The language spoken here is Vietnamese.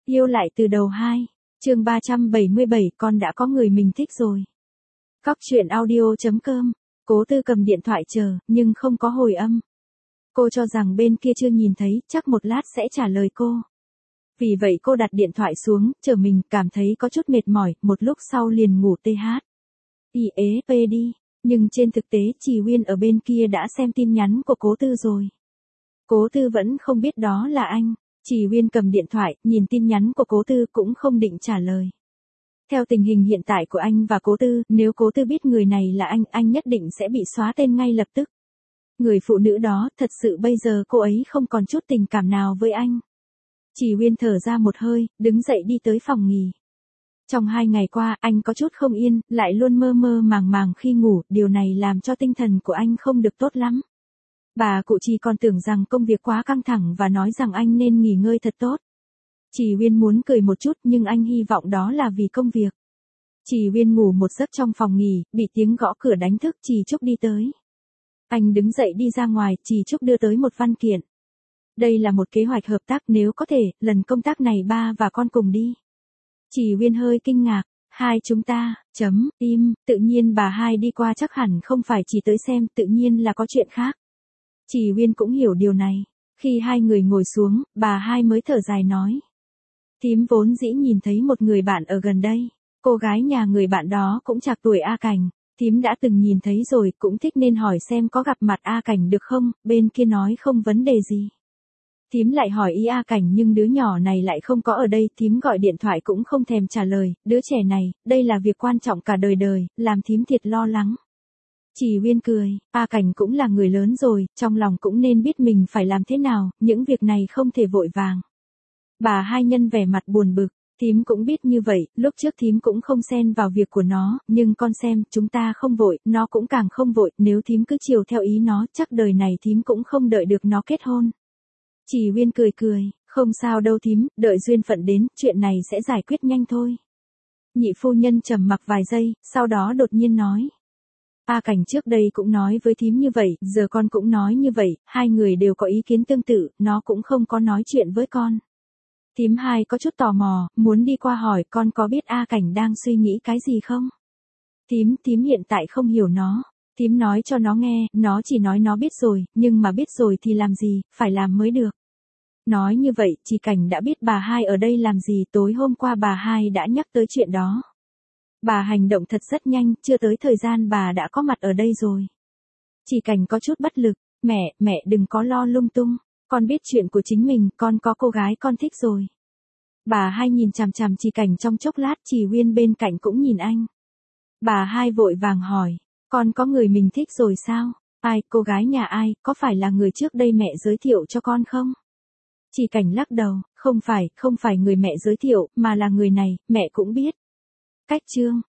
Yêu lại từ đầu 2, chương 377 con đã có người mình thích rồi. Cóc truyện audio.com, Cố Tư cầm điện thoại chờ, nhưng không có hồi âm. Cô cho rằng bên kia chưa nhìn thấy, chắc một lát sẽ trả lời cô. Vì vậy cô đặt điện thoại xuống, chờ mình, cảm thấy có chút mệt mỏi, một lúc sau liền ngủ tê hát. đi. Nhưng trên thực tế Trì Uyên ở bên kia đã xem tin nhắn của Cố Tư rồi. Cố Tư vẫn không biết đó là anh. Trì Uyên cầm điện thoại, nhìn tin nhắn của Cố Tư cũng không định trả lời. Theo tình hình hiện tại của anh và Cố Tư, nếu Cố Tư biết người này là anh nhất định sẽ bị xóa tên ngay lập tức. Người phụ nữ đó, thật sự bây giờ cô ấy không còn chút tình cảm nào với anh. Trì Uyên thở ra một hơi, đứng dậy đi tới phòng nghỉ. Trong 2 ngày qua, anh có chút không yên, lại luôn mơ mơ màng màng khi ngủ, điều này làm cho tinh thần của anh không được tốt lắm. Bà cụ Trì còn tưởng rằng công việc quá căng thẳng và nói rằng anh nên nghỉ ngơi thật tốt. Trì Uyên muốn cười một chút nhưng anh hy vọng đó là vì công việc. Trì Uyên ngủ một giấc trong phòng nghỉ, bị tiếng gõ cửa đánh thức. Trì Trúc đi tới. Anh đứng dậy đi ra ngoài, Trì Trúc đưa tới một văn kiện. Đây là một kế hoạch hợp tác, nếu có thể, lần công tác này ba và con cùng đi. Trì Uyên hơi kinh ngạc, hai chúng ta, im, tự nhiên bà hai đi qua chắc hẳn không phải chỉ tới xem, tự nhiên là có chuyện khác. Trì Uyên cũng hiểu điều này. Khi hai người ngồi xuống, bà hai mới thở dài nói. Thím vốn dĩ nhìn thấy một người bạn ở gần đây. Cô gái nhà người bạn đó cũng trạc tuổi A Cảnh. Thím đã từng nhìn thấy rồi, cũng thích nên hỏi xem có gặp mặt A Cảnh được không, bên kia nói không vấn đề gì. Thím lại hỏi ý A Cảnh nhưng đứa nhỏ này lại không có ở đây, thím gọi điện thoại cũng không thèm trả lời, đứa trẻ này, đây là việc quan trọng cả đời đời, làm thím thiệt lo lắng. Trì Uyên cười, A Cảnh cũng là người lớn rồi, trong lòng cũng nên biết mình phải làm thế nào, những việc này không thể vội vàng. Bà hai nhân vẻ mặt buồn bực, thím cũng biết như vậy, lúc trước thím cũng không xen vào việc của nó, nhưng con xem, chúng ta không vội, nó cũng càng không vội, nếu thím cứ chiều theo ý nó, chắc đời này thím cũng không đợi được nó kết hôn. Trì Uyên cười cười, không sao đâu thím, đợi duyên phận đến, chuyện này sẽ giải quyết nhanh thôi. Nhị phu nhân trầm mặc vài giây, sau đó đột nhiên nói. A Cảnh trước đây cũng nói với thím như vậy, giờ con cũng nói như vậy, hai người đều có ý kiến tương tự, nó cũng không có nói chuyện với con. Thím hai có chút tò mò, muốn đi qua hỏi con có biết A Cảnh đang suy nghĩ cái gì không? Thím hiện tại không hiểu nó. Thím nói cho nó nghe, nó chỉ nói nó biết rồi, nhưng mà biết rồi thì làm gì, phải làm mới được. Nói như vậy, Trì Cảnh đã biết bà hai ở đây làm gì, tối hôm qua bà hai đã nhắc tới chuyện đó. Bà hành động thật rất nhanh, chưa tới thời gian bà đã có mặt ở đây rồi. Trì Cảnh có chút bất lực, mẹ đừng có lo lung tung, con biết chuyện của chính mình, con có cô gái con thích rồi. Bà hai nhìn chằm chằm Trì Cảnh trong chốc lát, Trì Uyên bên cạnh cũng nhìn anh. Bà hai vội vàng hỏi, con có người mình thích rồi sao? Ai, cô gái nhà ai, có phải là người trước đây mẹ giới thiệu cho con không? Trì Cảnh lắc đầu, không phải người mẹ giới thiệu, mà là người này, mẹ cũng biết. Cách chương